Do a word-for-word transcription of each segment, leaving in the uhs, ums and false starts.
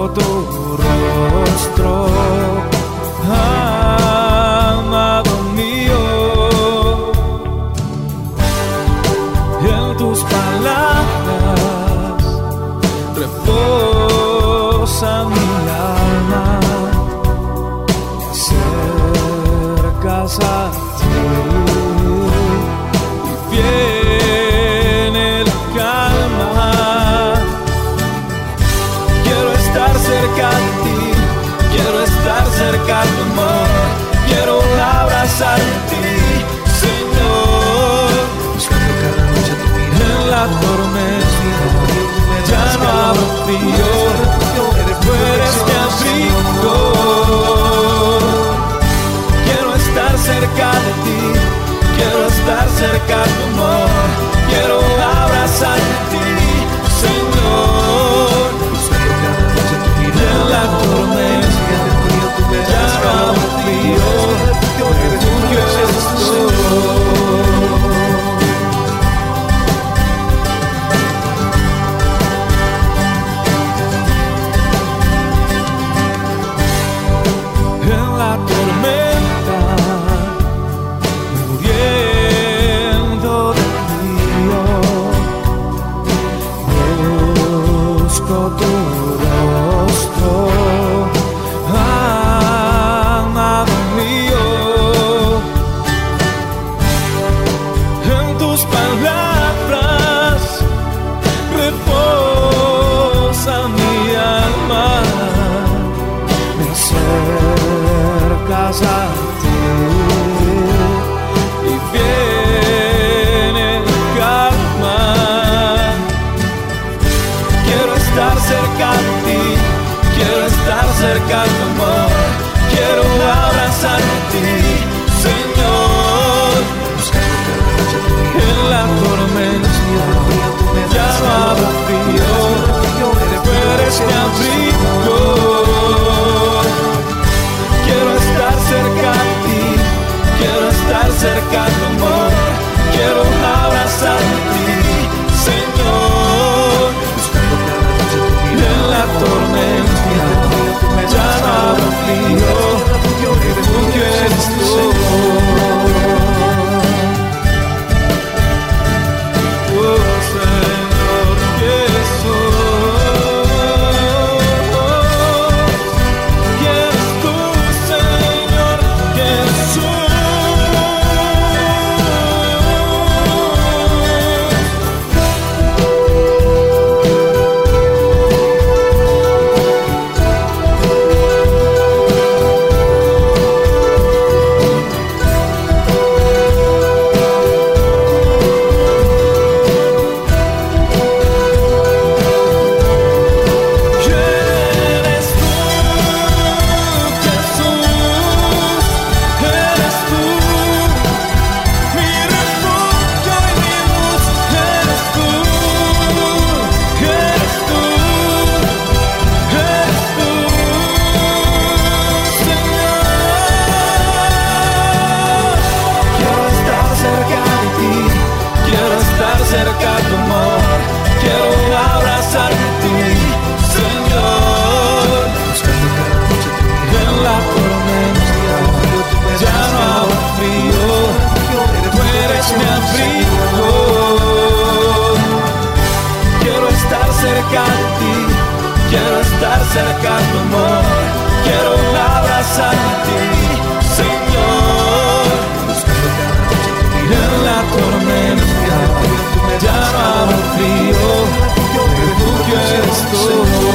tu rostro, amado mío. En tus palabras reposa mi alma, cercas a ti y viene la calma. Quiero estar cerca de ti, quiero estar cerca de tu amor, quiero abrazar de ti, Señor. Buscando cada noche tu mirada, En la tormenta ya no habrá frío, tú eres mi abrigo. Quiero estar cerca de ti, quiero estar cerca de tu amor, quiero abrazar de ti, Señor. buscando cada noche tu mirada, En la tormenta ya no habrá frío, refugio eres tú. En la tormenta, muriendo de frío, busco tu rostro, amado mío. En tus palabras reposa mi alma, me acercas a ti y viene la calma. Quiero estar cerca de ti, quiero estar cerca de tu amor, quiero abrazar de ti, Señor. buscando cada noche tu mirada, En la tormenta ya no habrá frío, tú eres mi abrigo. Quiero estar cerca de ti, quiero estar cerca de tu amor, quiero abrazar de ti, Señor. buscando cada noche tu mirada, En la tormenta ya no habrá frío, refugio eres tú. Oh, Señor Jesús, ¿quién es tú, Señor Jesús? Eres tú, Jesús, eres tú, mi refugio y mi luz, eres tú, eres tú, eres tú, Señor. Quiero estar cerca de ti, quiero estar cerca de tu amor, quiero abrazar de ti, Señor. buscando cada noche tu mirada, En la tormenta ya no habrá frío, tú eres mi abrigo. Quiero estar cerca de ti, quiero estar cerca de tu amor, quiero abrazar de ti, Señor. buscando cada noche tu mirada, En la tormenta ya no habrá frío, refugio eres tú.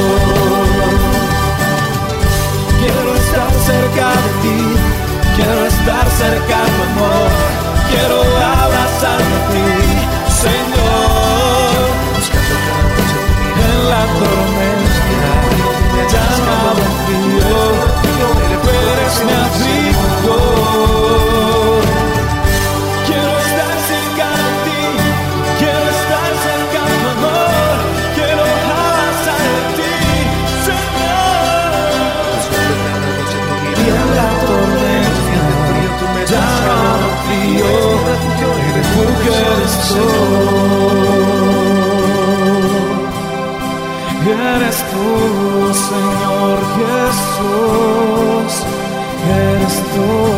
Quiero estar cerca de ti, quiero estar cerca de tu amor, quiero abrazar de ti, Señor. buscando cada noche tu mirada, En la tormenta ya no habrá frío, tú eres mi abrigo. Quiero estar cerca de ti, quiero estar cerca de tu amor, quiero abrazar de ti, Señor. buscando cada noche tu Y mirada, en la tormenta ya no habrá frío, refugio eres tú. Yeah. eres tú, Señor Jesús, eres tú.